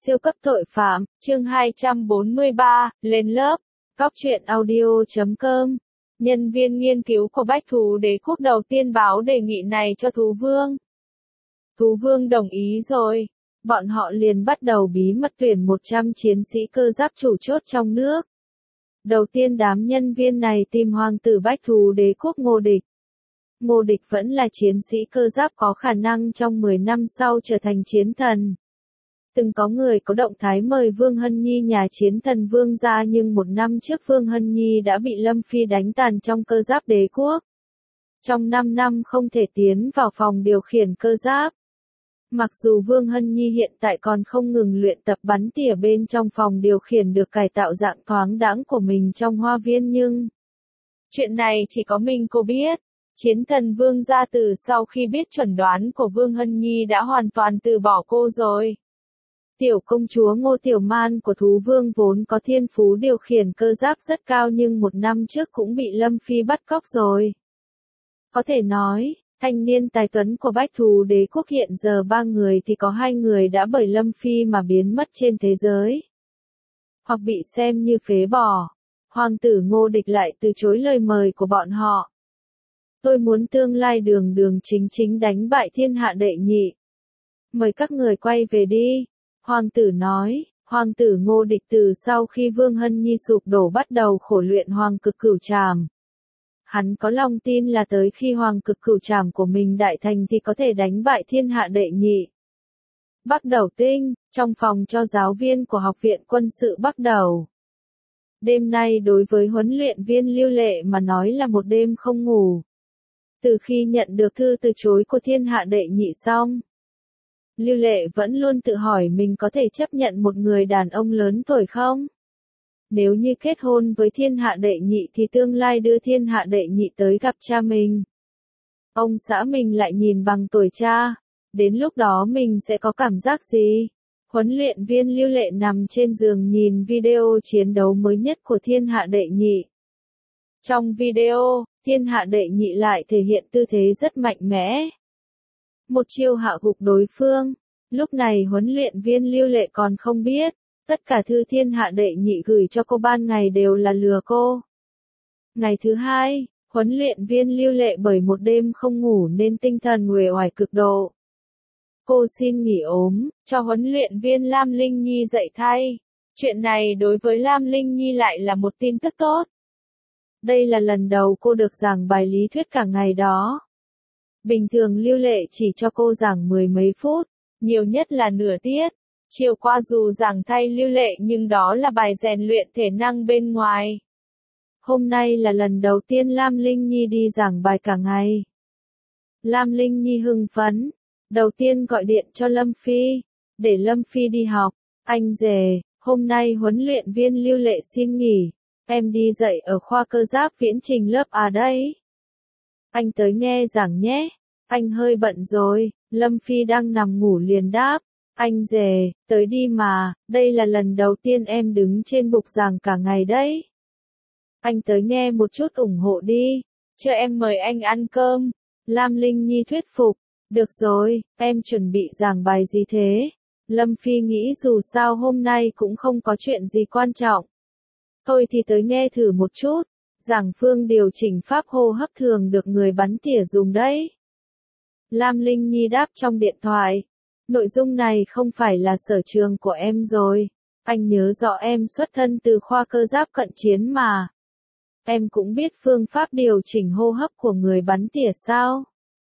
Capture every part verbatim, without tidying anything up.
Siêu cấp tội phạm, chương hai trăm bốn mươi ba, lên lớp. Cóc truyện audio chấm com. Nhân viên nghiên cứu của Bách Thú Đế Quốc đầu tiên báo đề nghị này cho Thú Vương. Thú Vương đồng ý rồi. Bọn họ liền bắt đầu bí mật tuyển một trăm chiến sĩ cơ giáp chủ chốt trong nước. Đầu tiên đám nhân viên này tìm hoàng tử Bách Thú Đế Quốc Ngô Địch. Ngô Địch vẫn là chiến sĩ cơ giáp có khả năng trong mười năm sau trở thành chiến thần. Từng có người có động thái mời Vương Hân Nhi nhà chiến thần Vương ra, nhưng một năm trước Vương Hân Nhi đã bị Lâm Phi đánh tàn trong cơ giáp đế quốc. Trong năm năm không thể tiến vào phòng điều khiển cơ giáp. Mặc dù Vương Hân Nhi hiện tại còn không ngừng luyện tập bắn tỉa bên trong phòng điều khiển được cải tạo dạng thoáng đãng của mình trong hoa viên, nhưng chuyện này chỉ có mình cô biết. Chiến thần Vương gia từ sau khi biết chuẩn đoán của Vương Hân Nhi đã hoàn toàn từ bỏ cô rồi. Tiểu công chúa Ngô Tiểu Man của Thú Vương vốn có thiên phú điều khiển cơ giáp rất cao, nhưng một năm trước cũng bị Lâm Phi bắt cóc rồi. Có thể nói, thanh niên tài tuấn của Bách Thú Đế Quốc hiện giờ ba người thì có hai người đã bởi Lâm Phi mà biến mất trên thế giới. Hoặc bị xem như phế bỏ. Hoàng tử Ngô Địch lại từ chối lời mời của bọn họ. Tôi muốn tương lai đường đường chính chính đánh bại thiên hạ đệ nhị. Mời các người quay về đi. Hoàng tử nói. Hoàng tử Ngô Địch từ sau khi Vương Hân Nhi sụp đổ bắt đầu khổ luyện hoàng cực cửu trảm. Hắn có lòng tin là tới khi hoàng cực cửu trảm của mình đại thành thì có thể đánh bại thiên hạ đệ nhị. Bắc Đầu Tinh, trong phòng cho giáo viên của Học viện Quân sự Bắc Đầu. Đêm nay đối với huấn luyện viên Lưu Lệ mà nói là một đêm không ngủ. Từ khi nhận được thư từ chối của thiên hạ đệ nhị xong, Lưu Lệ vẫn luôn tự hỏi mình có thể chấp nhận một người đàn ông lớn tuổi không? Nếu như kết hôn với thiên hạ đệ nhị thì tương lai đưa thiên hạ đệ nhị tới gặp cha mình. Ông xã mình lại nhìn bằng tuổi cha. Đến lúc đó mình sẽ có cảm giác gì? Huấn luyện viên Lưu Lệ nằm trên giường nhìn video chiến đấu mới nhất của thiên hạ đệ nhị. Trong video, thiên hạ đệ nhị lại thể hiện tư thế rất mạnh mẽ. Một chiêu hạ gục đối phương. Lúc này huấn luyện viên Lưu Lệ còn không biết, tất cả thư thiên hạ đệ nhị gửi cho cô ban ngày đều là lừa cô. Ngày thứ hai, huấn luyện viên Lưu Lệ bởi một đêm không ngủ nên tinh thần uể oải cực độ. Cô xin nghỉ ốm, cho huấn luyện viên Lam Linh Nhi dạy thay. Chuyện này đối với Lam Linh Nhi lại là một tin tức tốt. Đây là lần đầu cô được giảng bài lý thuyết cả ngày đó. Bình thường Lưu Lệ chỉ cho cô giảng mười mấy phút, nhiều nhất là nửa tiết. Chiều qua dù giảng thay Lưu Lệ nhưng đó là bài rèn luyện thể năng bên ngoài. Hôm nay là lần đầu tiên Lam Linh Nhi đi giảng bài cả ngày. Lam Linh Nhi hưng phấn. Đầu tiên gọi điện cho Lâm Phi, để Lâm Phi đi học. Anh rể, hôm nay huấn luyện viên Lưu Lệ xin nghỉ. Em đi dạy ở khoa cơ giáp viễn trình lớp à đấy. Anh tới nghe giảng nhé. Anh hơi bận rồi. Lâm Phi đang nằm ngủ liền đáp. Anh rể, tới đi mà, đây là lần đầu tiên em đứng trên bục giảng cả ngày đấy. Anh tới nghe một chút ủng hộ đi. Chờ em mời anh ăn cơm. Lam Linh Nhi thuyết phục. Được rồi, em chuẩn bị giảng bài gì thế? Lâm Phi nghĩ dù sao hôm nay cũng không có chuyện gì quan trọng. Thôi thì tới nghe thử một chút. Giảng phương điều chỉnh pháp hô hấp thường được người bắn tỉa dùng đấy. Lam Linh Nhi đáp trong điện thoại. Nội dung này không phải là sở trường của em rồi. Anh nhớ rõ em xuất thân từ khoa cơ giáp cận chiến mà. Em cũng biết phương pháp điều chỉnh hô hấp của người bắn tỉa sao?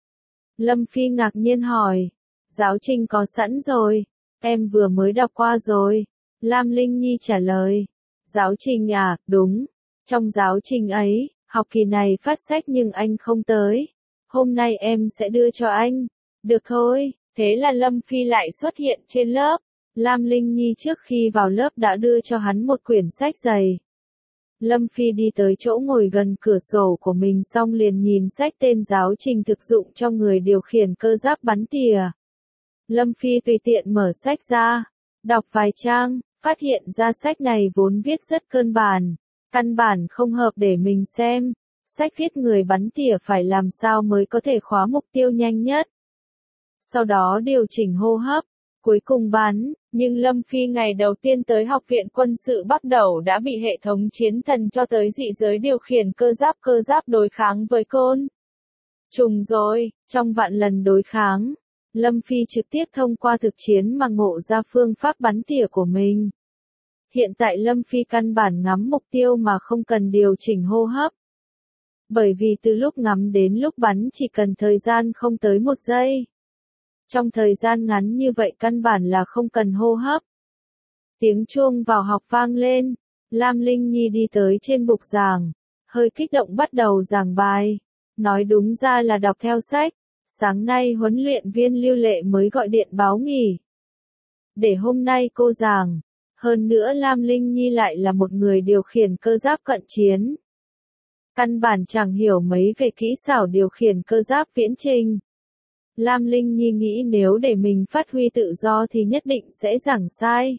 Lâm Phi ngạc nhiên hỏi. Giáo trình có sẵn rồi. Em vừa mới đọc qua rồi. Lam Linh Nhi trả lời. Giáo trình à, đúng. Trong giáo trình ấy, học kỳ này phát sách nhưng anh không tới. Hôm nay em sẽ đưa cho anh. Được thôi. Thế là Lâm Phi lại xuất hiện trên lớp. Lam Linh Nhi trước khi vào lớp đã đưa cho hắn một quyển sách dày. Lâm Phi đi tới chỗ ngồi gần cửa sổ của mình xong liền nhìn sách tên giáo trình thực dụng cho người điều khiển cơ giáp bắn tỉa. Lâm Phi tùy tiện mở sách ra, đọc vài trang, phát hiện ra sách này vốn viết rất cơ bản, căn bản không hợp để mình xem. Sách viết người bắn tỉa phải làm sao mới có thể khóa mục tiêu nhanh nhất. Sau đó điều chỉnh hô hấp, cuối cùng bắn, nhưng Lâm Phi ngày đầu tiên tới học viện quân sự bắt đầu đã bị hệ thống chiến thần cho tới dị giới điều khiển cơ giáp cơ giáp đối kháng với côn trùng rồi, trong vạn lần đối kháng. Lâm Phi trực tiếp thông qua thực chiến mà ngộ ra phương pháp bắn tỉa của mình. Hiện tại Lâm Phi căn bản ngắm mục tiêu mà không cần điều chỉnh hô hấp. Bởi vì từ lúc ngắm đến lúc bắn chỉ cần thời gian không tới một giây. Trong thời gian ngắn như vậy căn bản là không cần hô hấp. Tiếng chuông vào học vang lên, Lam Linh Nhi đi tới trên bục giảng, hơi kích động bắt đầu giảng bài. Nói đúng ra là đọc theo sách. Sáng nay huấn luyện viên Lưu Lệ mới gọi điện báo nghỉ. Để hôm nay cô giảng. Hơn nữa Lam Linh Nhi lại là một người điều khiển cơ giáp cận chiến. Căn bản chẳng hiểu mấy về kỹ xảo điều khiển cơ giáp viễn trình. Lam Linh Nhi nghĩ nếu để mình phát huy tự do thì nhất định sẽ giảng sai.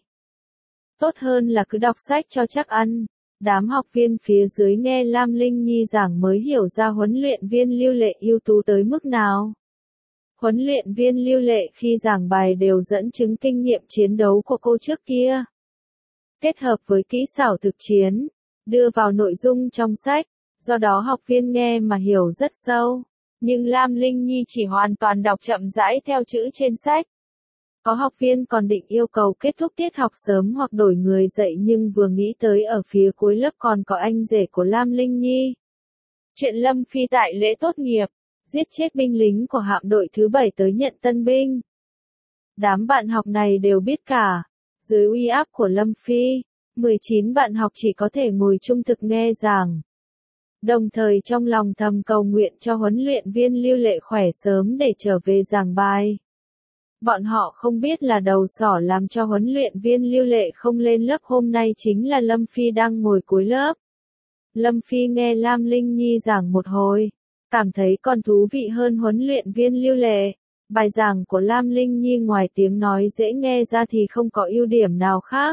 Tốt hơn là cứ đọc sách cho chắc ăn. Đám học viên phía dưới nghe Lam Linh Nhi giảng mới hiểu ra huấn luyện viên Lưu Lệ ưu tú tới mức nào. Huấn luyện viên Lưu Lệ khi giảng bài đều dẫn chứng kinh nghiệm chiến đấu của cô trước kia. Kết hợp với kỹ xảo thực chiến, đưa vào nội dung trong sách, do đó học viên nghe mà hiểu rất sâu. Nhưng Lam Linh Nhi chỉ hoàn toàn đọc chậm rãi theo chữ trên sách. Có học viên còn định yêu cầu kết thúc tiết học sớm hoặc đổi người dạy nhưng vừa nghĩ tới ở phía cuối lớp còn có anh rể của Lam Linh Nhi. Chuyện Lâm Phi tại lễ tốt nghiệp, giết chết binh lính của hạm đội thứ bảy tới nhận tân binh. Đám bạn học này đều biết cả. Dưới uy áp của Lâm Phi, mười chín bạn học chỉ có thể ngồi trung thực nghe giảng. Đồng thời trong lòng thầm cầu nguyện cho huấn luyện viên Lưu Lệ khỏe sớm để trở về giảng bài. Bọn họ không biết là đầu sỏ làm cho huấn luyện viên Lưu Lệ không lên lớp hôm nay chính là Lâm Phi đang ngồi cuối lớp. Lâm Phi nghe Lam Linh Nhi giảng một hồi, cảm thấy còn thú vị hơn huấn luyện viên Lưu Lệ. Bài giảng của Lam Linh Nhi ngoài tiếng nói dễ nghe ra thì không có ưu điểm nào khác.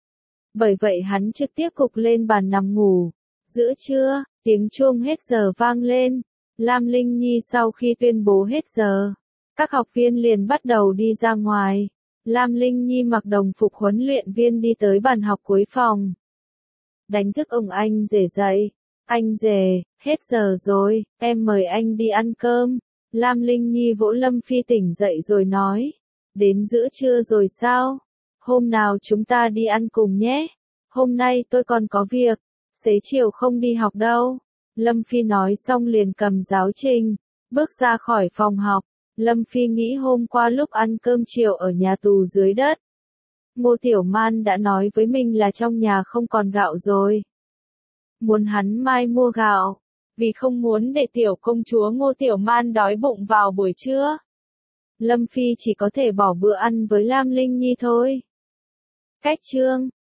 Bởi vậy hắn trực tiếp cục lên bàn nằm ngủ. Giữa trưa, tiếng chuông hết giờ vang lên. Lam Linh Nhi sau khi tuyên bố hết giờ, các học viên liền bắt đầu đi ra ngoài. Lam Linh Nhi mặc đồng phục huấn luyện viên đi tới bàn học cuối phòng. Đánh thức ông anh rể dậy. Anh rể, hết giờ rồi, em mời anh đi ăn cơm. Lam Linh Nhi vỗ Lâm Phi tỉnh dậy rồi nói. Đến giữa trưa rồi sao? Hôm nào chúng ta đi ăn cùng nhé. Hôm nay tôi còn có việc. Xế chiều không đi học đâu. Lâm Phi nói xong liền cầm giáo trình, bước ra khỏi phòng học. Lâm Phi nghĩ hôm qua lúc ăn cơm chiều ở nhà tù dưới đất, Ngô Tiểu Man đã nói với mình là trong nhà không còn gạo rồi. Muốn hắn mai mua gạo, vì không muốn để tiểu công chúa Ngô Tiểu Man đói bụng vào buổi trưa. Lâm Phi chỉ có thể bỏ bữa ăn với Lam Linh Nhi thôi. Cách chương